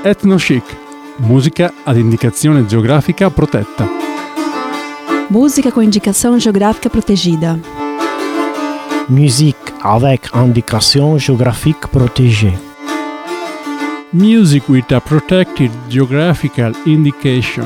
Ethno-chic, musica ad indicazione geografica protetta. Música com indicação geográfica protegida. Musique avec indication géographique protégée. Music with a protected geographical indication.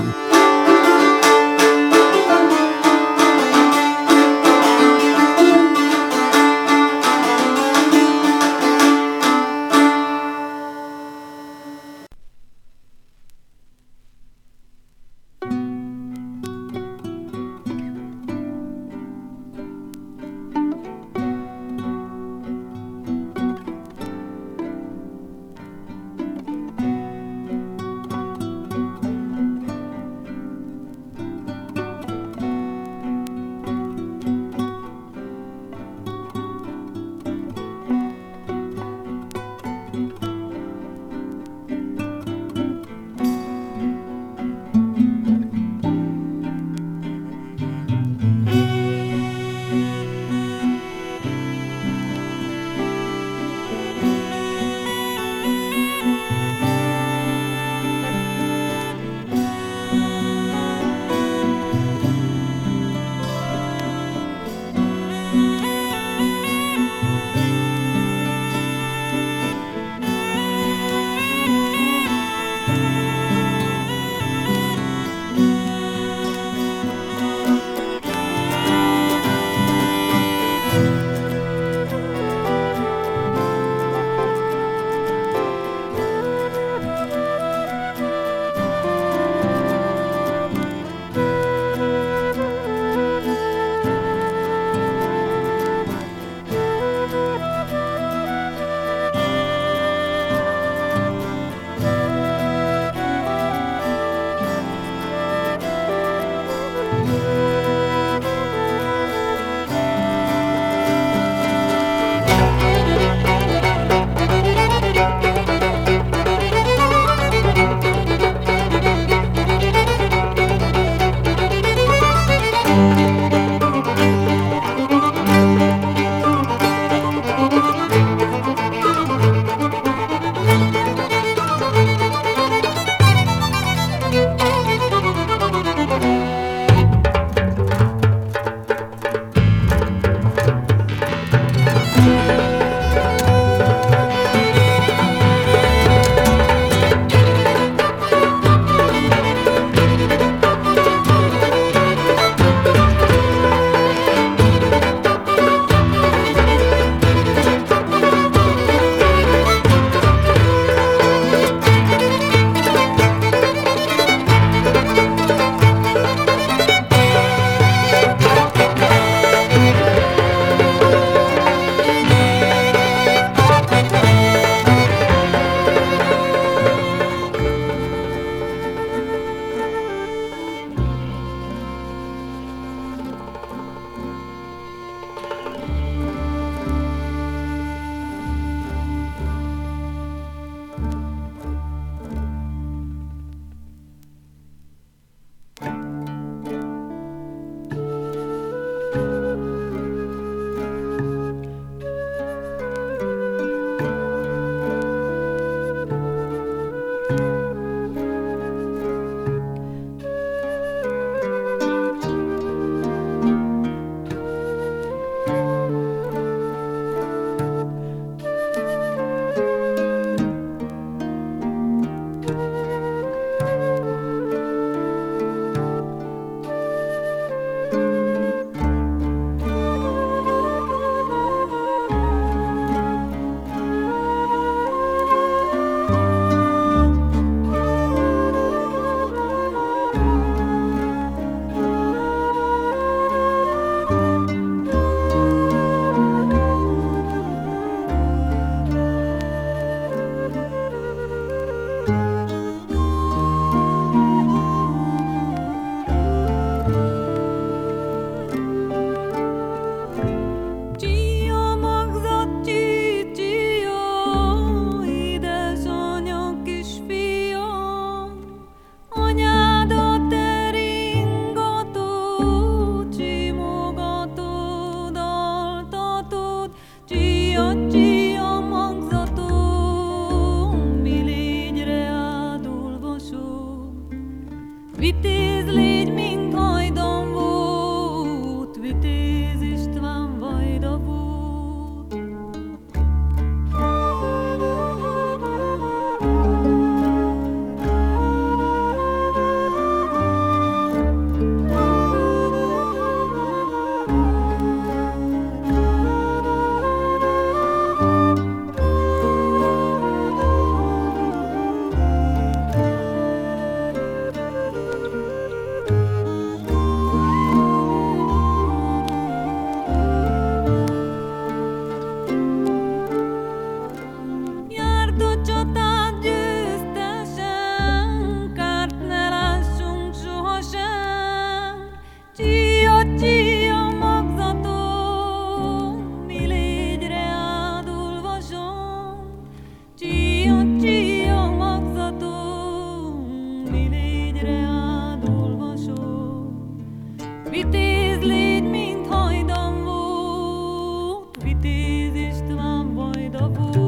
Vitéz légy, mint hajdan volt, Vitéz István vajda volt.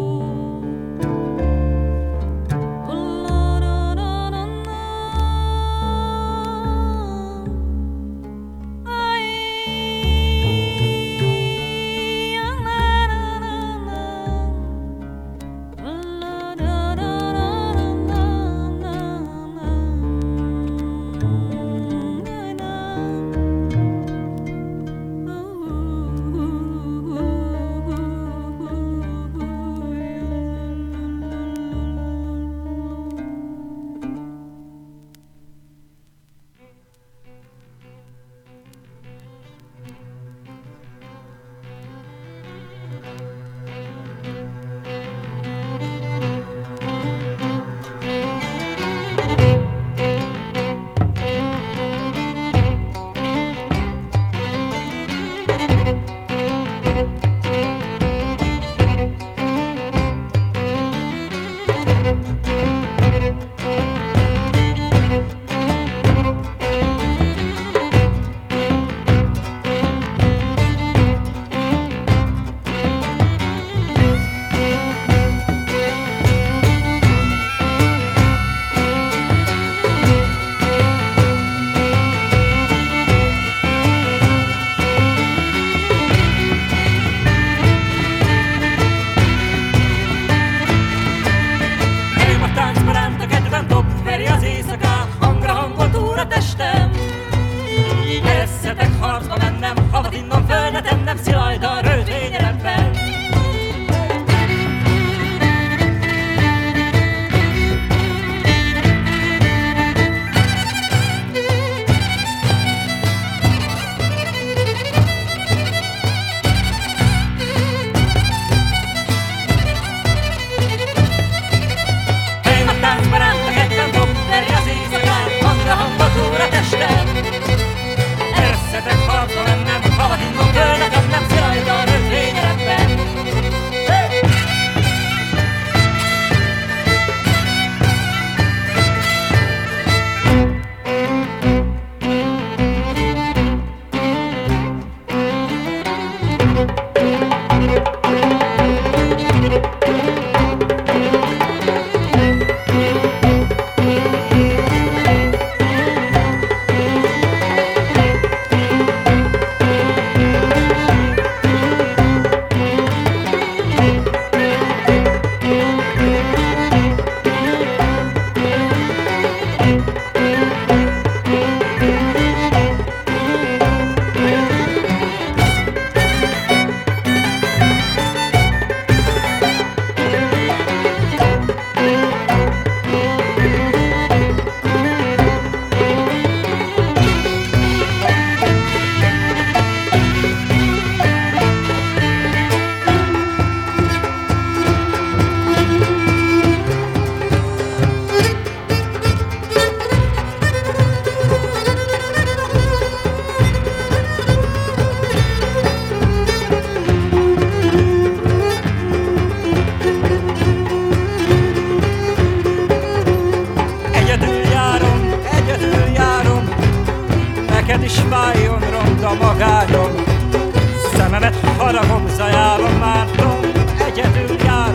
neked is váljon ronda magányom. Szememet haragom, zajálom, mártom, egyedül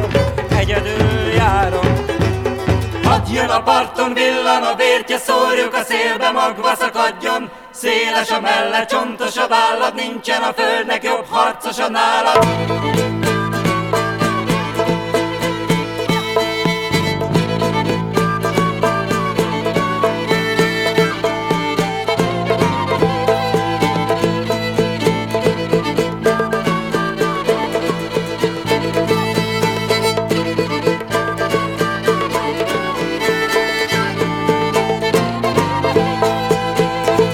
járom. Hadd jön a parton, villan a vértje, szórjuk a szélbe, magva szakadjon. Széles a melle, csontos a vállad, nincsen a földnek jobb harcosa nálad.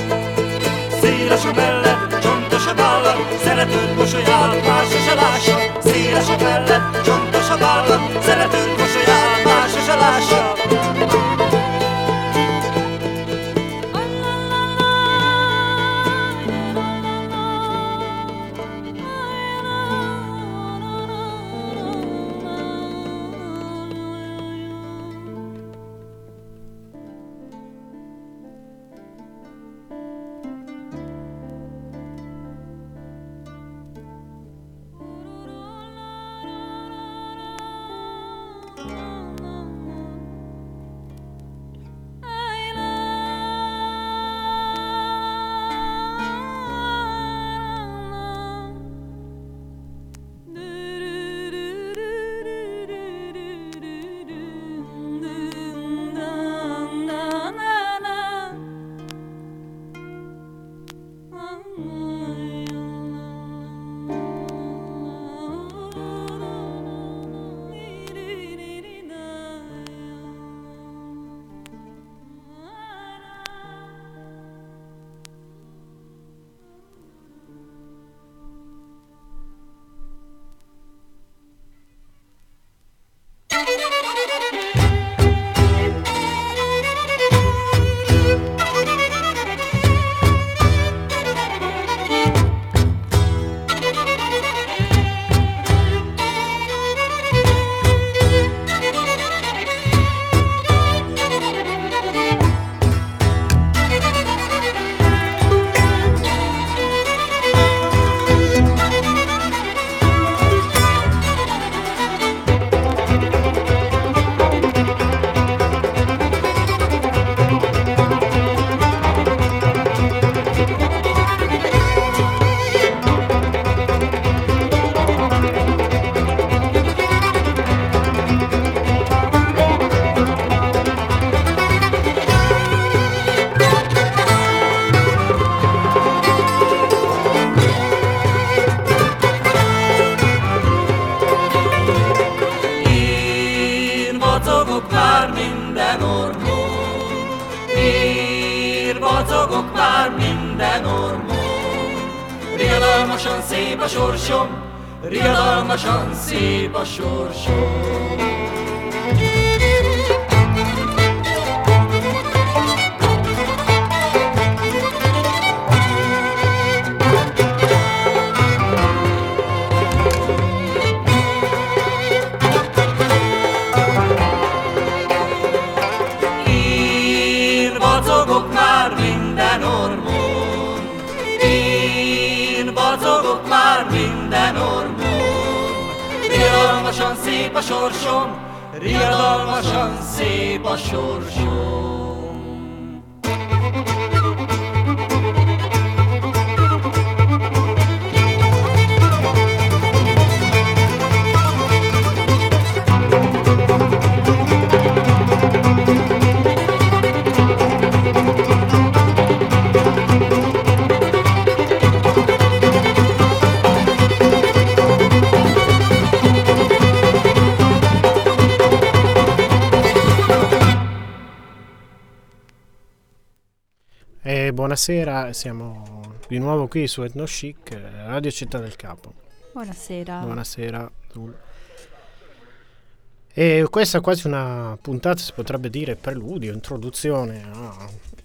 Széles a melled, csontos a vállad, szeretőd mosolyát, más se lásson. minden ormon. Riadalmasan szép a sorsom, riadalmasan szép a sorsom. Vacogok már minden ormon, én vacogok már minden ormon. Riadalmasan szép a sorsom, riadalmasan szép a sorsom. Buonasera, siamo di nuovo qui su Ethno Chic, Radio Città del Capo. Buonasera. Buonasera. E questa è quasi una puntata, si potrebbe dire, preludio, introduzione a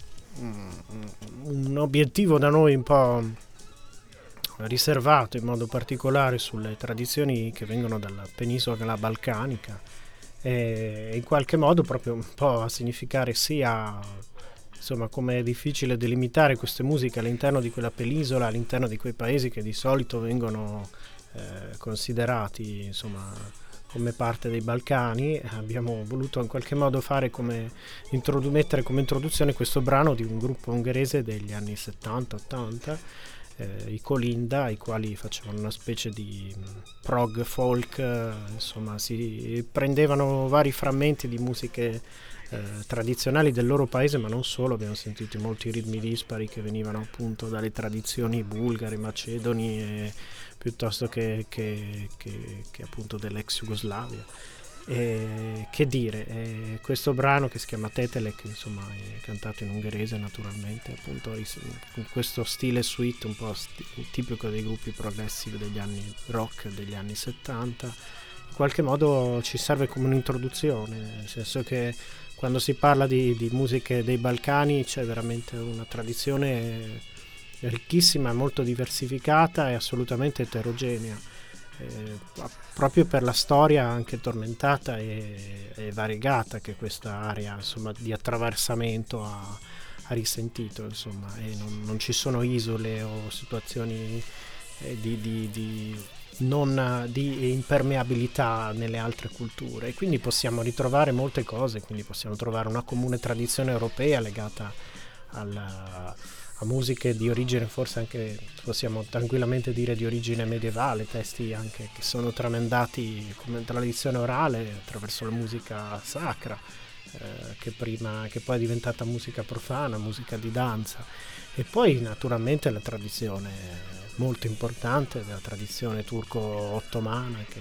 un obiettivo da noi un po' riservato, in modo particolare sulle tradizioni che vengono dalla penisola balcanica e in qualche modo proprio un po' a significare sia, insomma, come è difficile delimitare queste musiche all'interno di quella penisola, all'interno di quei paesi che di solito vengono considerati, insomma, come parte dei Balcani. Abbiamo voluto in qualche modo fare mettere come introduzione questo brano di un gruppo ungherese degli anni 70-80, i Kolinda, i quali facevano una specie di prog folk, insomma si prendevano vari frammenti di musiche tradizionali del loro paese, ma non solo. Abbiamo sentito molti ritmi dispari che venivano appunto dalle tradizioni bulgare, macedoni, piuttosto che appunto dell'ex Jugoslavia. Che dire, questo brano che si chiama Tetelek, insomma, è cantato in ungherese naturalmente, appunto con questo stile suite un po' tipico dei gruppi progressive degli anni rock degli anni 70. In qualche modo ci serve come un'introduzione, nel senso che quando si parla di musiche dei Balcani c'è veramente una tradizione ricchissima, molto diversificata e assolutamente eterogenea, proprio per la storia anche tormentata e variegata che questa area, insomma, di attraversamento ha risentito, insomma, e non ci sono isole o situazioni di impermeabilità nelle altre culture, e quindi possiamo ritrovare molte cose. Quindi possiamo trovare una comune tradizione europea legata a musiche di origine, forse anche possiamo tranquillamente dire di origine medievale, testi anche che sono tramandati come tradizione orale attraverso la musica sacra, che poi è diventata musica profana, musica di danza, e poi naturalmente la tradizione molto importante della tradizione turco-ottomana, che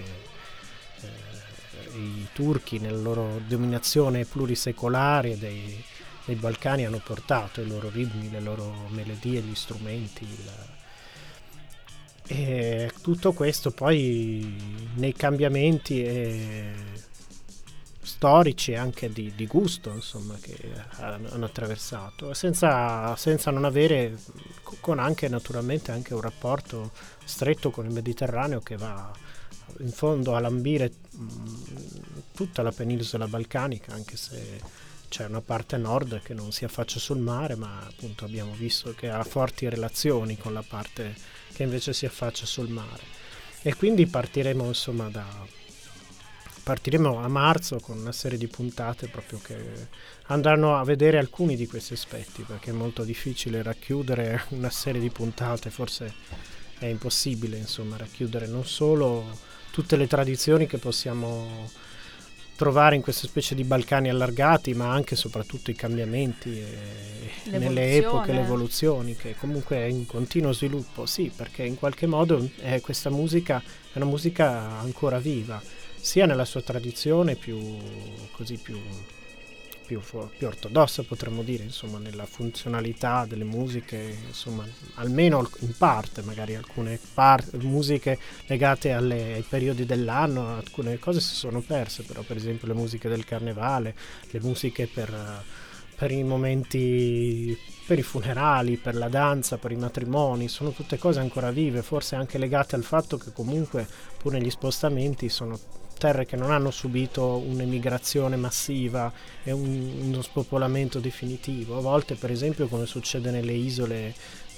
i turchi nella loro dominazione plurisecolare dei Balcani hanno portato i loro ritmi, le loro melodie, gli strumenti, e tutto questo poi nei cambiamenti storici e anche di gusto, insomma, che hanno attraversato, senza non avere, con anche naturalmente anche un rapporto stretto con il Mediterraneo, che va in fondo a lambire tutta la penisola balcanica, anche se c'è una parte nord che non si affaccia sul mare, ma appunto abbiamo visto che ha forti relazioni con la parte che invece si affaccia sul mare. E quindi partiremo a marzo con una serie di puntate proprio che andranno a vedere alcuni di questi aspetti, perché è molto difficile racchiudere una serie di puntate, forse è impossibile, insomma, racchiudere non solo tutte le tradizioni che possiamo trovare in queste specie di Balcani allargati, ma anche e soprattutto i cambiamenti nelle epoche, le evoluzioni, che comunque è in continuo sviluppo. Sì, perché in qualche modo questa musica è una musica ancora viva, sia nella sua tradizione più più ortodossa, potremmo dire, insomma, nella funzionalità delle musiche, insomma, almeno in parte, magari alcune musiche legate ai periodi dell'anno, alcune cose si sono perse, però per esempio le musiche del carnevale, le musiche per i momenti, per i funerali, per la danza, per i matrimoni, sono tutte cose ancora vive, forse anche legate al fatto che comunque pur negli spostamenti sono terre che non hanno subito un'emigrazione massiva e uno spopolamento definitivo. A volte, per esempio, come succede nelle isole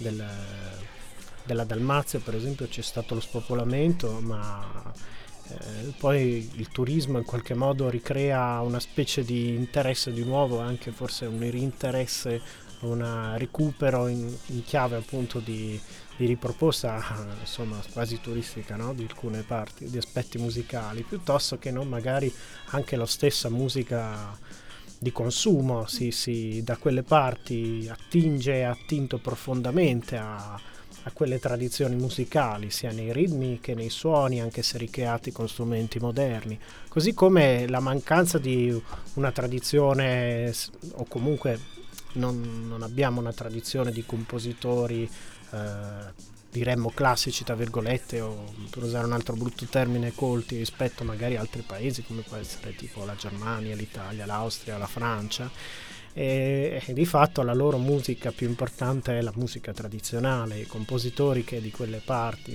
della Dalmazia, per esempio, c'è stato lo spopolamento, ma poi il turismo in qualche modo ricrea una specie di interesse di nuovo, anche forse un rinteresse, un recupero in chiave appunto di riproposta, insomma, quasi turistica, no? Di alcune parti, di aspetti musicali, piuttosto che non magari anche la stessa musica di consumo si da quelle parti attinge, ha attinto profondamente a quelle tradizioni musicali, sia nei ritmi che nei suoni, anche se ricreati con strumenti moderni. Così come la mancanza di una tradizione, o comunque non abbiamo una tradizione di compositori diremmo classici tra virgolette, o per usare un altro brutto termine, colti rispetto magari a altri paesi come può essere tipo la Germania, l'Italia, l'Austria, la Francia, e di fatto la loro musica più importante è la musica tradizionale. I compositori che di quelle parti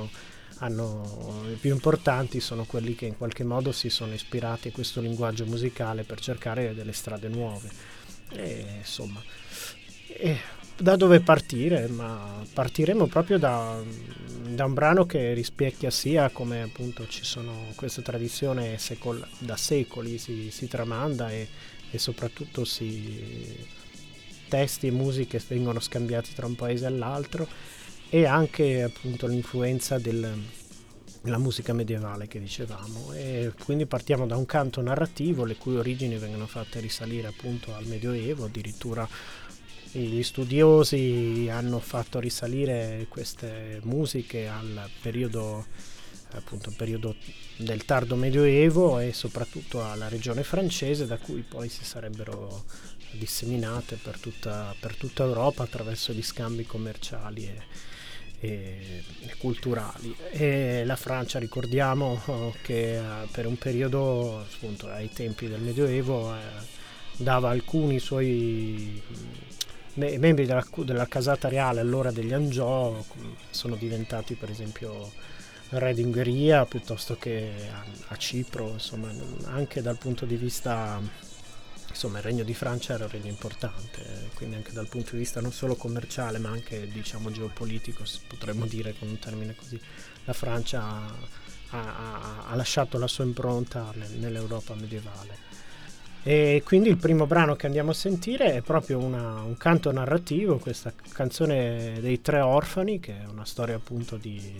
i più importanti sono quelli che in qualche modo si sono ispirati a questo linguaggio musicale per cercare delle strade nuove. Insomma, da dove partire? Ma partiremo proprio da un brano che rispecchia sia come appunto ci sono questa tradizione da secoli si tramanda, e soprattutto testi e musiche vengono scambiati tra un paese e l'altro, e anche appunto l'influenza della musica medievale che dicevamo. E quindi partiamo da un canto narrativo le cui origini vengono fatte risalire appunto al Medioevo. Addirittura gli studiosi hanno fatto risalire queste musiche al periodo del tardo Medioevo, e soprattutto alla regione francese, da cui poi si sarebbero disseminate per tutta Europa attraverso gli scambi commerciali e culturali. E la Francia, ricordiamo che per un periodo, appunto ai tempi del Medioevo, dava alcuni suoi membri della casata reale, allora degli Angiò, sono diventati per esempio re di Ungheria piuttosto che a Cipro, insomma, anche dal punto di vista, insomma, il regno di Francia era un regno importante, quindi anche dal punto di vista non solo commerciale ma anche, diciamo, geopolitico, potremmo dire con un termine così. La Francia ha lasciato la sua impronta nell'Europa medievale. E quindi il primo brano che andiamo a sentire è proprio un canto narrativo, questa canzone dei Tre Orfani, che è una storia appunto di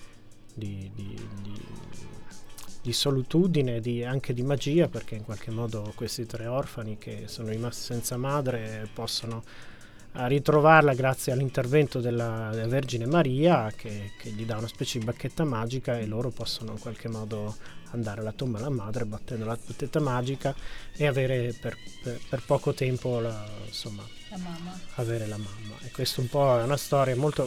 solitudine, anche di magia, perché in qualche modo questi tre orfani che sono rimasti senza madre possono ritrovarla grazie all'intervento della Vergine Maria, che gli dà una specie di bacchetta magica, e loro possono in qualche modo andare alla tomba della madre battendo la bacchetta magica e avere per poco tempo avere la mamma. E questo un po' è una storia molto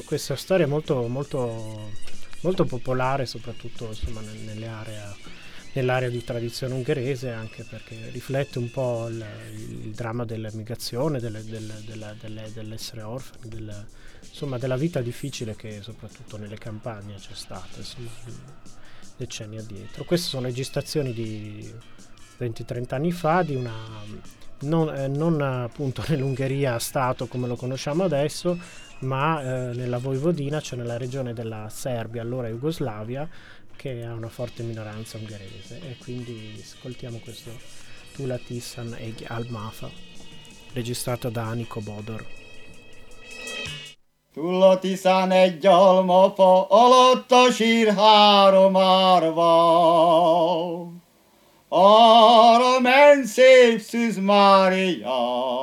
molto popolare, soprattutto, insomma, nell'area di tradizione ungherese, anche perché riflette un po' il dramma dell'emigrazione, dell'essere orfani, della vita difficile che soprattutto nelle campagne c'è stata, insomma, decenni addietro. Queste sono registrazioni di 20-30 anni fa di non appunto nell'Ungheria stato come lo conosciamo adesso, ma nella Vojvodina, cioè nella regione della Serbia, allora Jugoslavia, che ha una forte minoranza ungherese. E quindi ascoltiamo questo Tula Tiszan egy Almafa, registrato da Niko Bodor. Tula Tiszan egy almafa, alatta sír három árva. Arra menj szép Szűz Mária,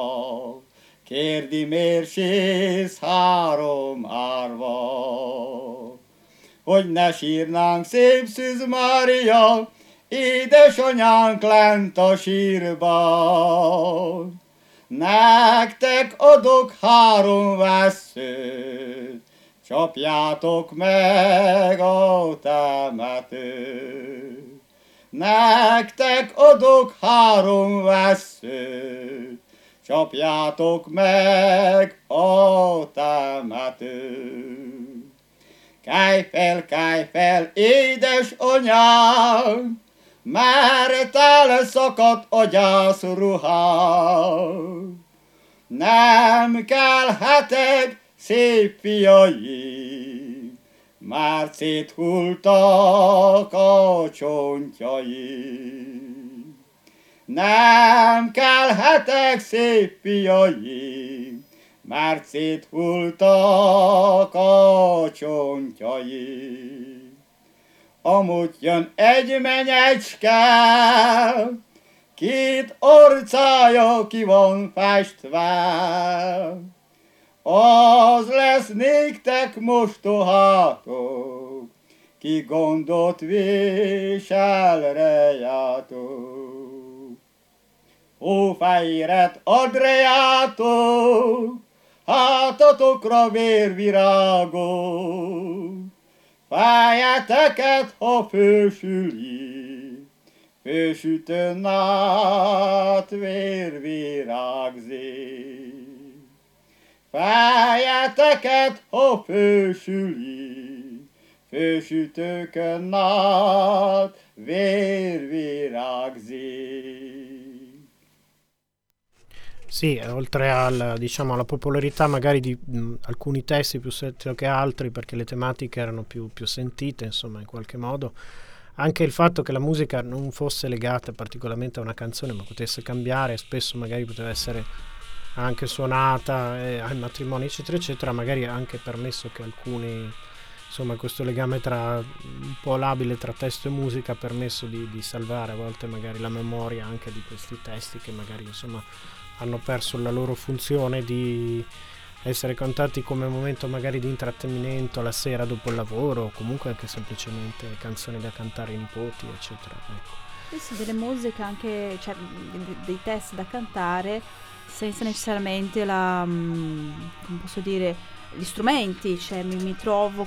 kérdi miért sírsz három árva. Hogy ne sírnánk szép Szűz Mária, édesanyánk lent a sírban. Nektek adok 3 vesszőt, csapjátok meg a temetőt. Nektek adok 3 vesszőt, csapjátok meg a temetőt. Kelj fel, édesanyám, mert elszakadt a gyászruhám. Nem kelhetek, szép fiaim, már széthultak a csontjaim. Nem kelhetek, szép fiaim, már széthultak a csontjaim. Amúgy jön egy menyecske, 2 arcája ki van festve. Az lesz néktek mostohátok, ki gondot visel rejátok. Hófehéret ad rejátok, hátatokra vérvirágok. Fejeteket, ha fősüli, fősütőn át vérvirágzik. Fejeteket, ha fősüli, fősütőkön át vérvirágzik. Sì, oltre alla popolarità magari di alcuni testi piuttosto che altri, perché le tematiche erano più sentite, insomma, in qualche modo, anche il fatto che la musica non fosse legata particolarmente a una canzone, ma potesse cambiare, spesso magari poteva essere anche suonata ai matrimoni, eccetera, eccetera, magari ha anche permesso che alcuni, insomma, questo legame un po' labile tra testo e musica ha permesso di salvare a volte magari la memoria anche di questi testi che magari, insomma, hanno perso la loro funzione di essere cantati come momento magari di intrattenimento la sera dopo il lavoro, o comunque anche semplicemente canzoni da cantare ai nipoti, eccetera. Ecco. Queste delle musiche anche, cioè dei testi da cantare senza necessariamente come posso dire, gli strumenti, cioè mi trovo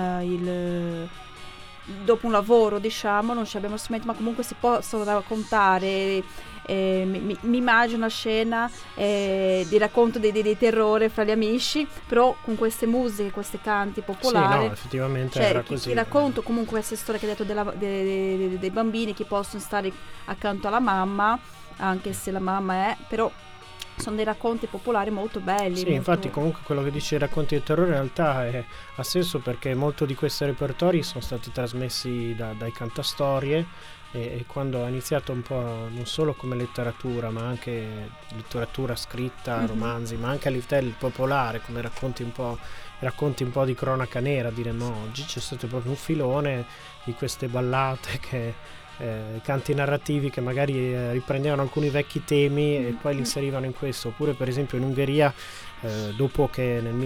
con dopo un lavoro, diciamo, non abbiamo strumenti, ma comunque si possono raccontare. Mi immagino una scena di racconto dei terrori fra gli amici, però con queste musiche, questi canti popolari. Sì, no, effettivamente cioè, era così. Ti racconto comunque questa storia che hai detto dei bambini che possono stare accanto alla mamma, anche se la mamma però sono dei racconti popolari molto belli. Sì, molto... infatti comunque quello che dice i racconti di terrore in realtà ha senso, perché molto di questi repertori sono stati trasmessi dai cantastorie, e quando ha iniziato un po' non solo come letteratura, ma anche letteratura scritta, romanzi, ma anche a livello popolare, come racconti un po' di cronaca nera, diremmo oggi, c'è stato proprio un filone di queste ballate canti narrativi che magari riprendevano alcuni vecchi temi e poi li inserivano in questo. Oppure per esempio in Ungheria, dopo che nel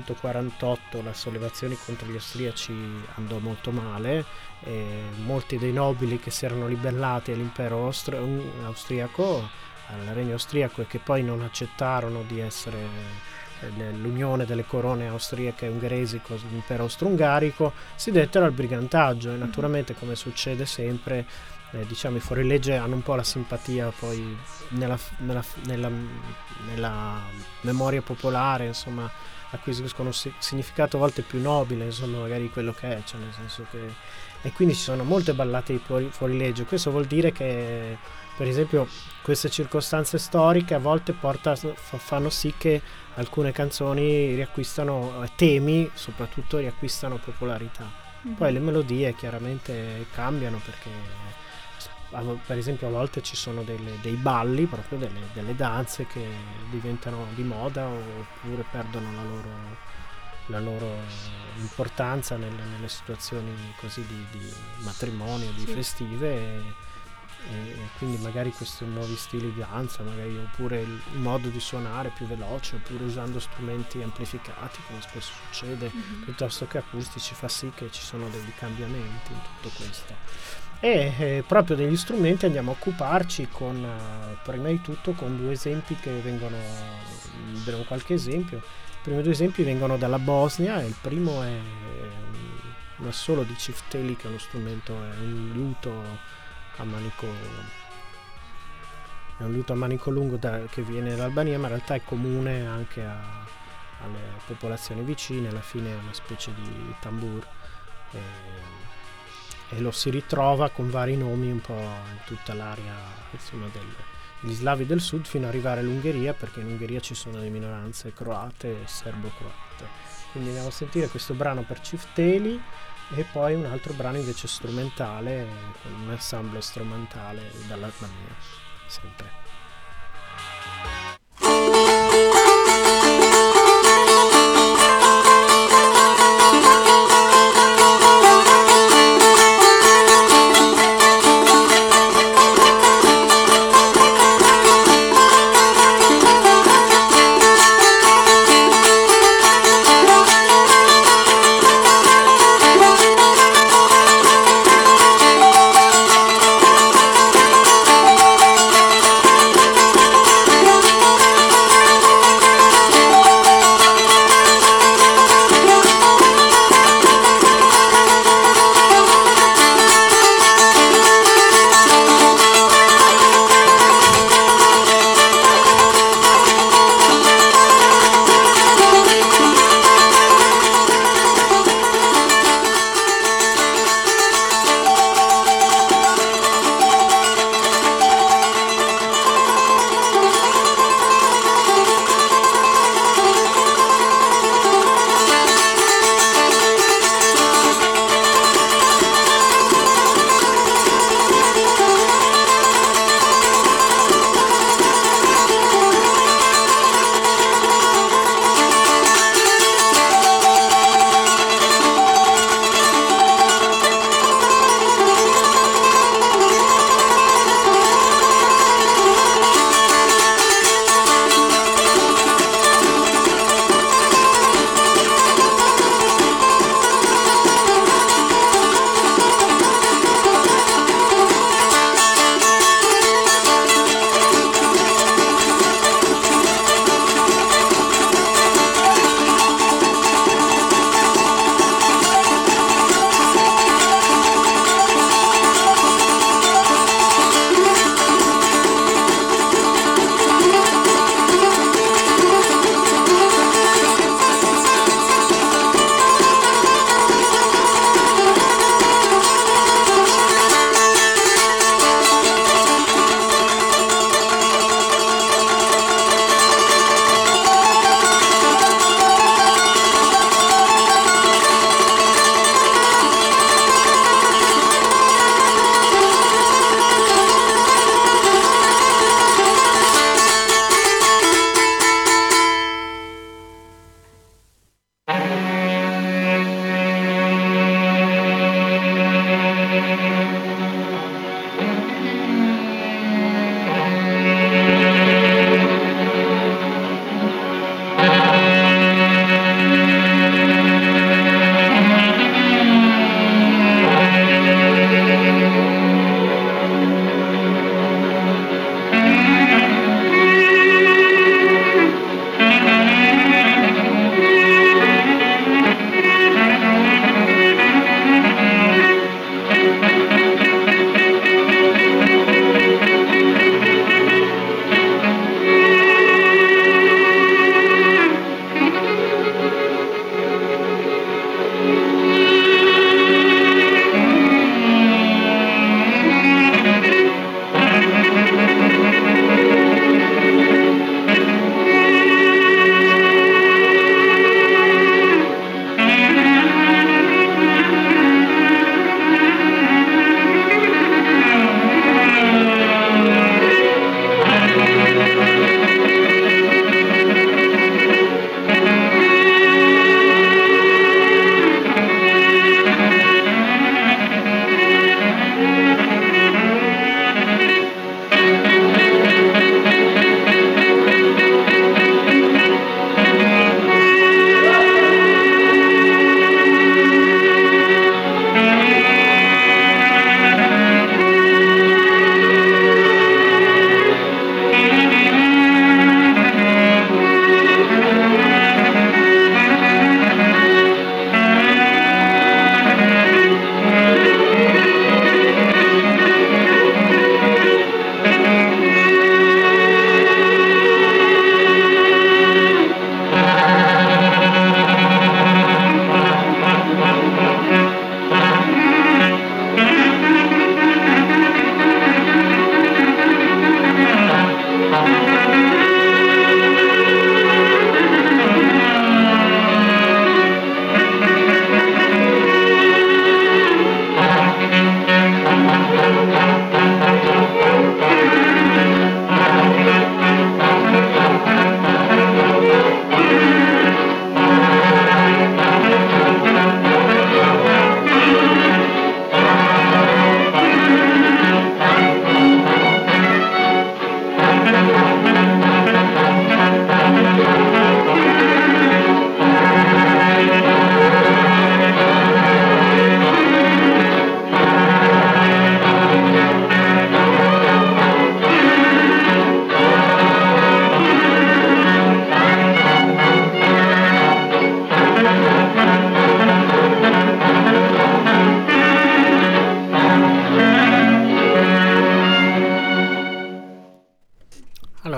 1848 la sollevazione contro gli austriaci andò molto male, molti dei nobili che si erano ribellati all'impero austriaco, al regno austriaco, e che poi non accettarono di essere nell'unione delle corone austriache e ungheresi con l'impero austro-ungarico, si dettero al brigantaggio. E naturalmente, come succede sempre, diciamo, i fuorilegge hanno un po' la simpatia poi nella memoria popolare, insomma, acquisiscono un significato a volte più nobile, insomma, magari quello che è, cioè nel senso che, e quindi ci sono molte ballate di fuorilegge. Questo vuol dire che, per esempio, queste circostanze storiche a volte fanno sì che alcune canzoni riacquistano temi, soprattutto riacquistano popolarità. Poi le melodie chiaramente cambiano, perché per esempio a volte ci sono dei balli, proprio delle danze che diventano di moda oppure perdono la loro importanza nelle situazioni così di matrimonio, di festive, e quindi magari questi nuovi stili di danza, magari, oppure il modo di suonare più veloce, oppure usando strumenti amplificati, come spesso succede, piuttosto che acustici, fa sì che ci sono dei cambiamenti in tutto questo. E proprio degli strumenti andiamo a occuparci con, prima di tutto, con due esempi che vengono, vedremo qualche esempio. I primi due esempi vengono dalla Bosnia, e il primo è un assolo di cifteli, che è uno strumento, è un liuto a manico, lungo che viene dall'Albania, ma in realtà è comune anche alle popolazioni vicine. Alla fine è una specie di tambur, e lo si ritrova con vari nomi un po' in tutta l'area, insomma, degli slavi del sud, fino ad arrivare all'Ungheria, perché in Ungheria ci sono le minoranze croate e serbo-croate. Quindi andiamo a sentire questo brano per cifteli e poi un altro brano invece strumentale, con un ensemble strumentale dall'Albania, sempre.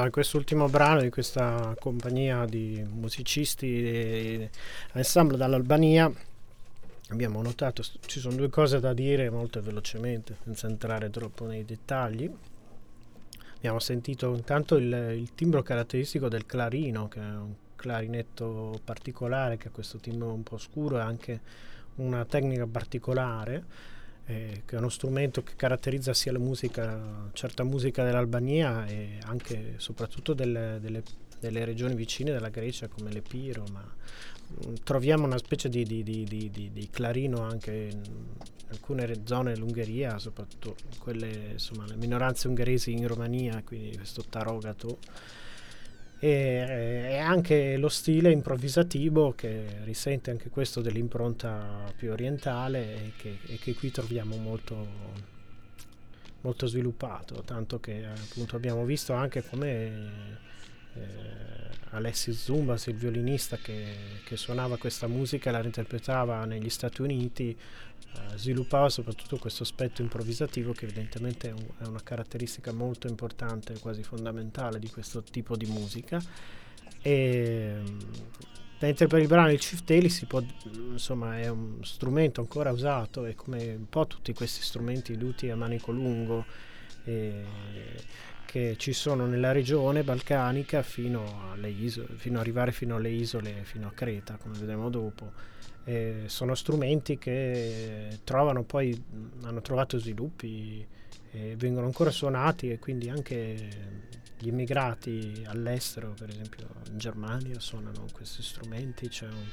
in quest'ultimo brano di questa compagnia di musicisti e ensemble dall'Albania abbiamo notato, ci sono due cose da dire molto velocemente, senza entrare troppo nei dettagli. Abbiamo sentito intanto il timbro caratteristico del clarino, che è un clarinetto particolare, che ha questo timbro un po' scuro e anche una tecnica particolare, che è uno strumento che caratterizza sia la musica, certa musica dell'Albania e anche soprattutto delle regioni vicine della Grecia come l'Epiro, ma troviamo una specie di clarino anche in alcune zone dell'Ungheria, soprattutto quelle, insomma, le minoranze ungheresi in Romania, quindi questo tarogato, e anche lo stile improvvisativo che risente anche questo dell'impronta più orientale e che qui troviamo molto, molto sviluppato, tanto che appunto abbiamo visto anche come Alexis Zumbas, il violinista che suonava questa musica e la reinterpretava negli Stati Uniti, sviluppava soprattutto questo aspetto improvvisativo che evidentemente è una caratteristica molto importante, quasi fondamentale di questo tipo di musica. E mentre per il brano il Cifteli insomma, è un strumento ancora usato, e come un po' tutti questi strumenti luti a manico lungo che ci sono nella regione balcanica fino alle isole, fino ad arrivare fino alle isole, fino a Creta, come vedremo dopo. Sono strumenti che hanno trovato sviluppi e vengono ancora suonati, e quindi anche gli immigrati all'estero, per esempio in Germania, suonano questi strumenti.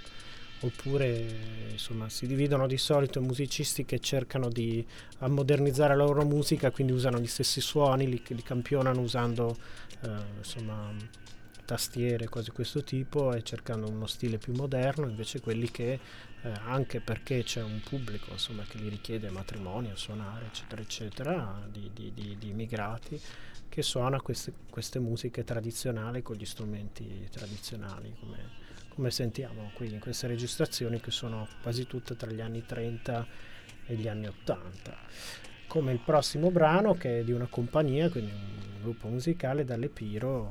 Oppure insomma si dividono di solito in musicisti che cercano di modernizzare la loro musica, quindi usano gli stessi suoni, li campionano usando insomma tastiere, cose di questo tipo, e cercando uno stile più moderno. Invece quelli che anche perché c'è un pubblico, insomma, che li richiede matrimonio, suonare eccetera eccetera, di immigrati, che suona queste musiche tradizionali con gli strumenti tradizionali, come sentiamo qui in queste registrazioni, che sono quasi tutte tra gli anni 30 e gli anni 80. Come il prossimo brano, che è di una compagnia, quindi un gruppo musicale dall'Epiro,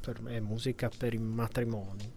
è musica per i matrimoni.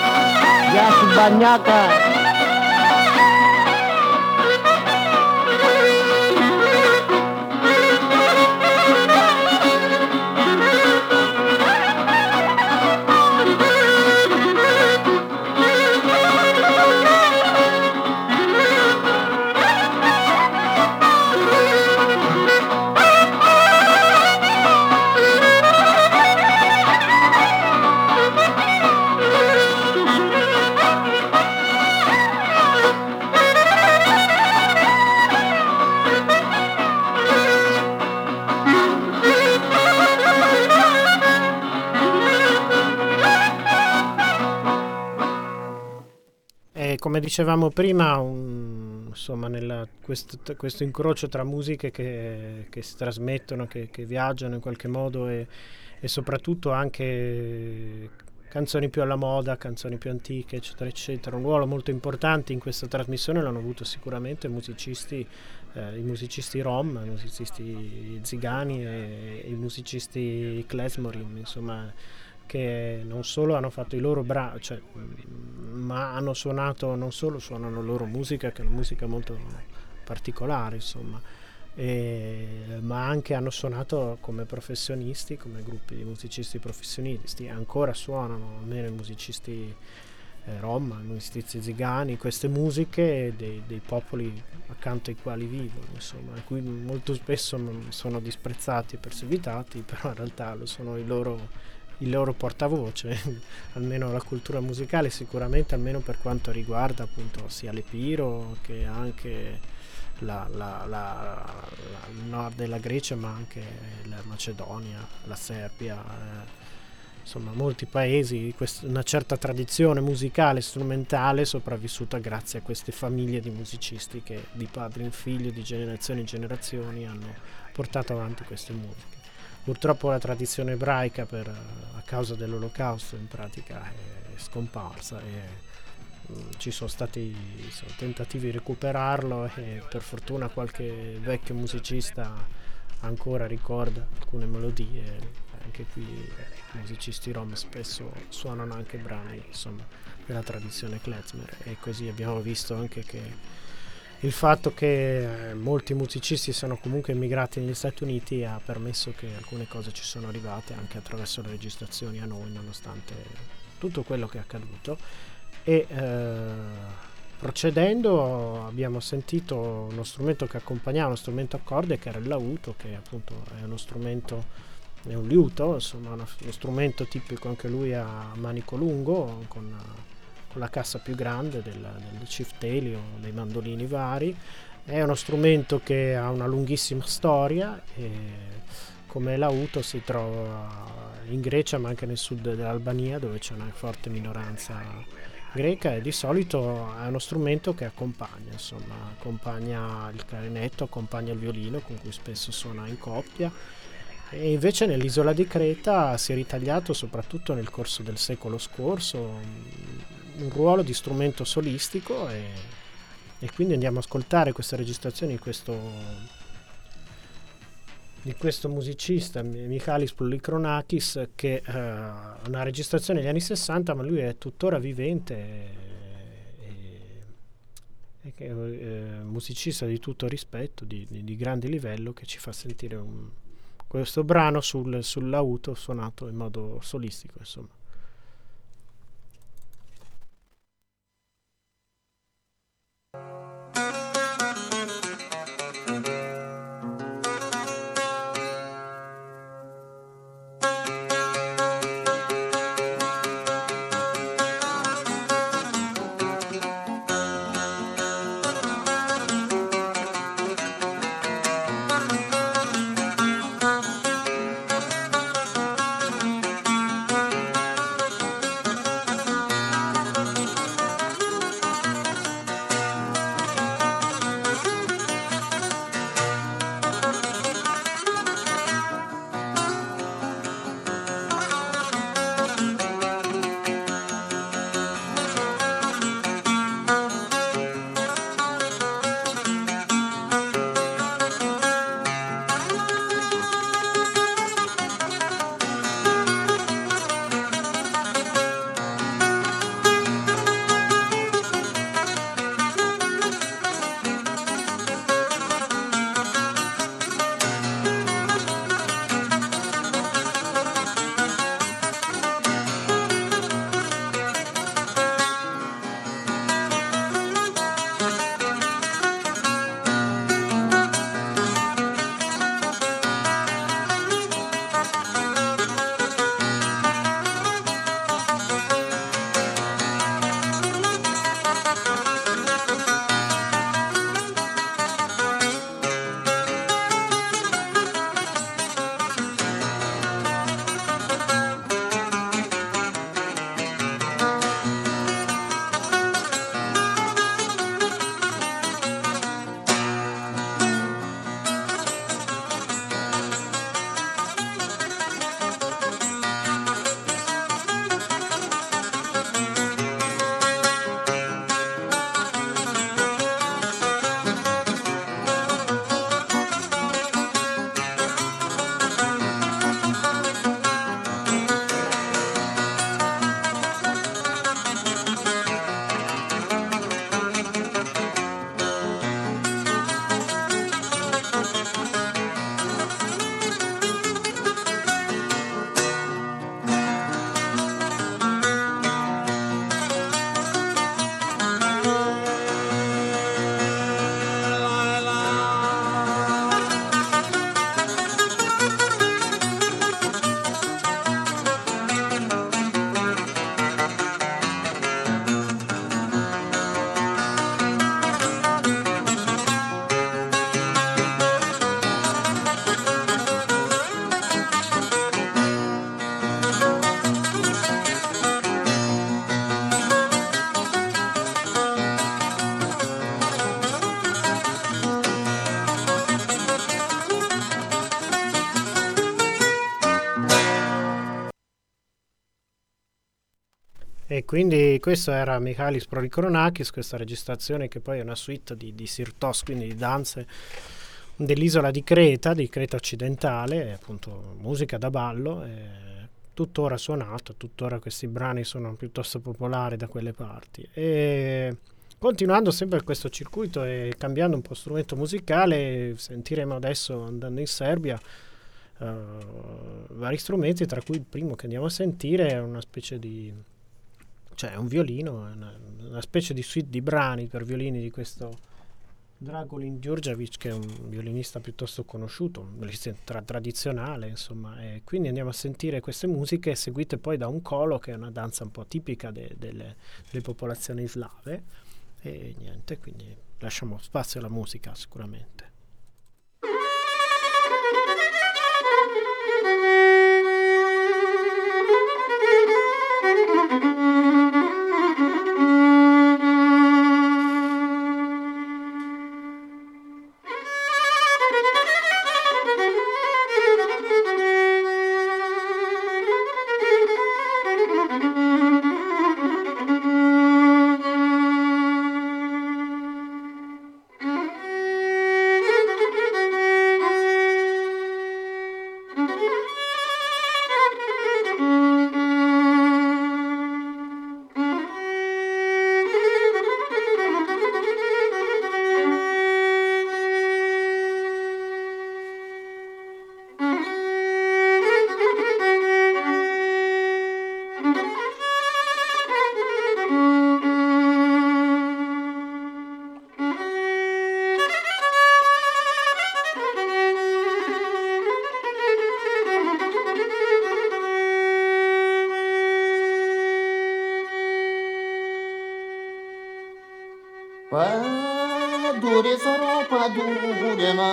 Bagnaca. come dicevamo prima, insomma, questo incrocio tra musiche che si trasmettono, che viaggiano in qualche modo e soprattutto anche canzoni più alla moda, canzoni più antiche, eccetera, eccetera. Un ruolo molto importante in questa trasmissione l'hanno avuto sicuramente i musicisti rom, i musicisti zigani e i musicisti klezmorim, insomma, che non solo hanno fatto i loro brani, ma hanno suonato, non solo suonano loro musica, che è una musica molto particolare, insomma, ma anche hanno suonato come professionisti, come gruppi di musicisti professionisti, ancora suonano, almeno i musicisti rom, i musicisti zigani, queste musiche dei popoli accanto ai quali vivono, insomma, a cui molto spesso non sono disprezzati e perseguitati, però in realtà lo sono il loro portavoce, almeno la cultura musicale sicuramente, almeno per quanto riguarda appunto sia l'Epiro che anche il nord della Grecia, ma anche la Macedonia, la Serbia, insomma molti paesi, una certa tradizione musicale, strumentale sopravvissuta grazie a queste famiglie di musicisti che di padre in figlio, di generazioni in generazioni hanno portato avanti queste musiche. Purtroppo la tradizione ebraica a causa dell'Olocausto in pratica è scomparsa e ci sono stati tentativi di recuperarlo e per fortuna qualche vecchio musicista ancora ricorda alcune melodie. Anche qui i musicisti rom spesso suonano anche brani, insomma, della tradizione klezmer, e così abbiamo visto anche che il fatto che molti musicisti siano comunque emigrati negli Stati Uniti ha permesso che alcune cose ci sono arrivate anche attraverso le registrazioni a noi, nonostante tutto quello che è accaduto. E procedendo abbiamo sentito uno strumento che accompagnava, uno strumento a corde, che era il lauto, che appunto è uno strumento, è un liuto, insomma uno strumento tipico anche lui a manico lungo, con la cassa più grande del ciftelio, dei mandolini vari. È uno strumento che ha una lunghissima storia e come lauto si trova in Grecia ma anche nel sud dell'Albania, dove c'è una forte minoranza greca, e di solito è uno strumento che accompagna il clarinetto, accompagna il violino con cui spesso suona in coppia. E invece nell'isola di Creta si è ritagliato soprattutto nel corso del secolo scorso un ruolo di strumento solistico e quindi andiamo ad ascoltare queste registrazioni di questo musicista Michalis Polykronakis, che è una registrazione degli anni 60, ma lui è tuttora vivente e che è musicista di tutto rispetto, di grande livello, che ci fa sentire questo brano sul lauto suonato in modo solistico, insomma. E quindi questo era Michalis Prolikoronakis, questa registrazione che poi è una suite di sirtos, quindi di danze dell'isola di Creta occidentale, appunto musica da ballo, tuttora suonato, tuttora questi brani sono piuttosto popolari da quelle parti. E continuando sempre questo circuito e cambiando un po' strumento musicale, sentiremo adesso, andando in Serbia, vari strumenti, tra cui il primo che andiamo a sentire è una specie di, cioè un violino, una specie di suite di brani per violini di questo Dragulin Djurdjevic, che è un violinista piuttosto conosciuto, un violinista tradizionale, insomma, e quindi andiamo a sentire queste musiche seguite poi da un kolo, che è una danza un po' tipica delle popolazioni slave, e niente, quindi lasciamo spazio alla musica sicuramente. Pădure, soro, pădure, mă,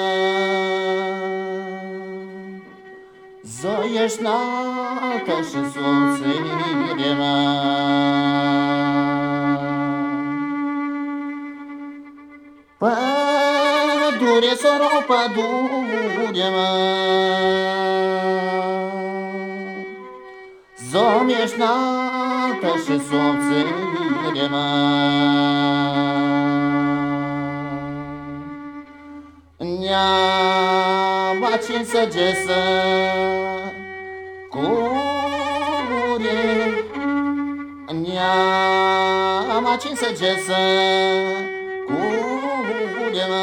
zoiești înaltă și soțire, mă. Pădure, soro, pădure, mă, zoiești înaltă și soțire, mă. Neama cinsă gesă cure, neama cinsă gesă cure, mă.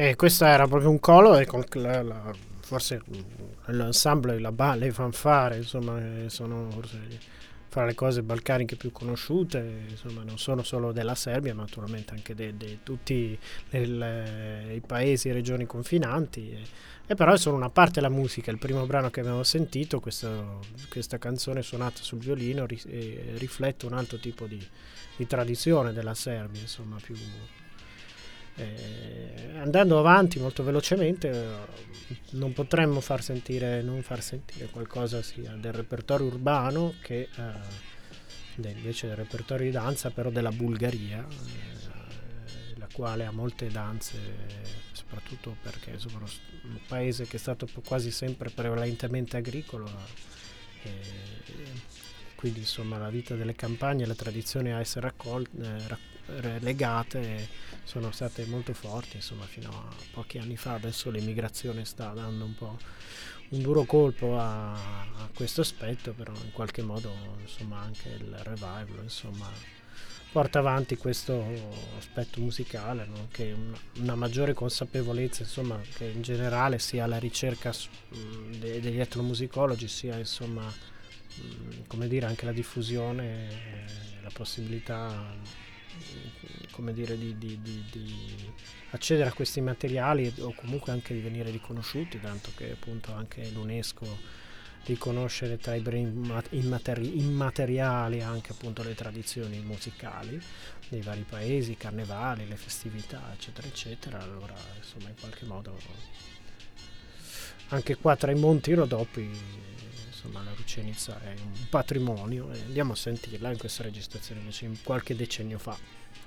E questo era proprio un colo e con forse l'ensemble, le fanfare, insomma, sono forse fra le cose balcaniche più conosciute, insomma, non sono solo della Serbia, ma naturalmente anche di tutti i paesi e regioni confinanti. E però è solo una parte della musica. Il primo brano che abbiamo sentito, questa canzone suonata sul violino, riflette un altro tipo di tradizione della Serbia, insomma, più andando avanti molto velocemente, non potremmo non far sentire qualcosa sia del repertorio urbano che invece del repertorio di danza, però della Bulgaria, la quale ha molte danze, soprattutto perché insomma un paese che è stato quasi sempre prevalentemente agricolo, quindi insomma la vita delle campagne e la tradizione a essere legate sono state molto forti, insomma, fino a pochi anni fa. Adesso l'immigrazione sta dando un po' un duro colpo a questo aspetto, però in qualche modo insomma anche il revival insomma porta avanti questo aspetto musicale, no? Che una maggiore consapevolezza, insomma, che in generale sia la ricerca degli etnomusicologi, sia insomma come dire anche la diffusione, la possibilità come dire di accedere a questi materiali o comunque anche di venire riconosciuti, tanto che appunto anche l'UNESCO riconoscere tra i beni immateriali anche appunto le tradizioni musicali dei vari paesi, i carnevali, le festività, eccetera eccetera. Allora insomma in qualche modo anche qua tra i monti Rodopi insomma la Rucenica è un patrimonio, e andiamo a sentirla in questa registrazione invece in qualche decennio fa.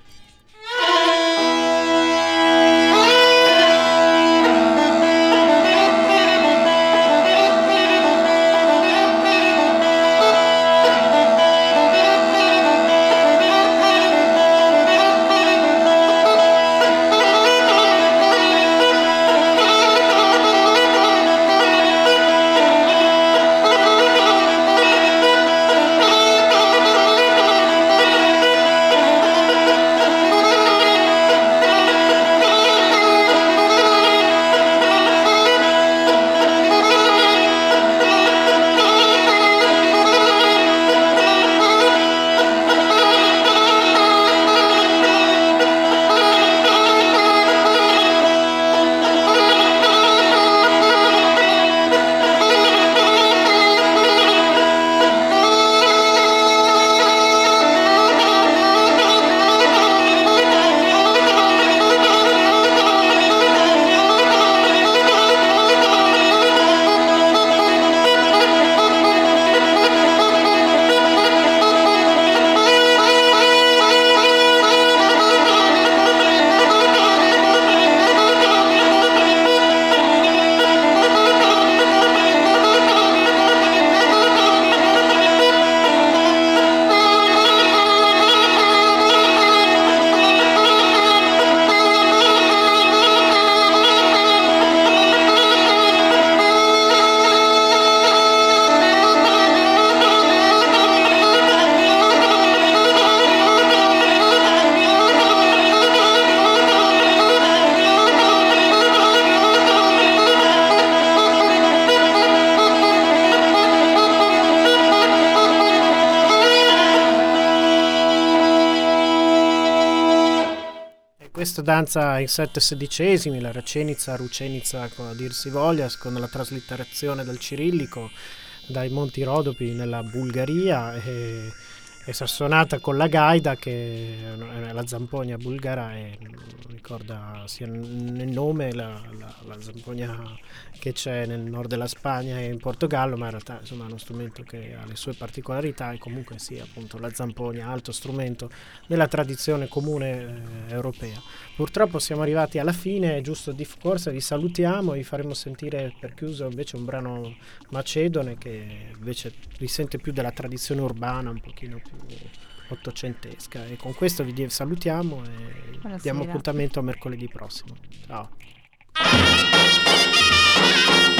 Questa danza in 7/16, la Racenica, Rucenica, a dir si voglia, con la traslitterazione del cirillico dai Monti Rodopi nella Bulgaria, e suonata con la gaida, che è la zampogna bulgara, e ricorda sia nel nome la zampogna che c'è nel nord della Spagna e in Portogallo, ma in realtà insomma è uno strumento che ha le sue particolarità, e comunque sia appunto la zampogna, alto strumento della tradizione comune europea. Purtroppo siamo arrivati alla fine, è giusto di corsa, vi salutiamo e vi faremo sentire per chiuso invece un brano macedone che invece risente più della tradizione urbana, un pochino più ottocentesca, e con questo vi salutiamo e diamo appuntamento a mercoledì prossimo. Ciao.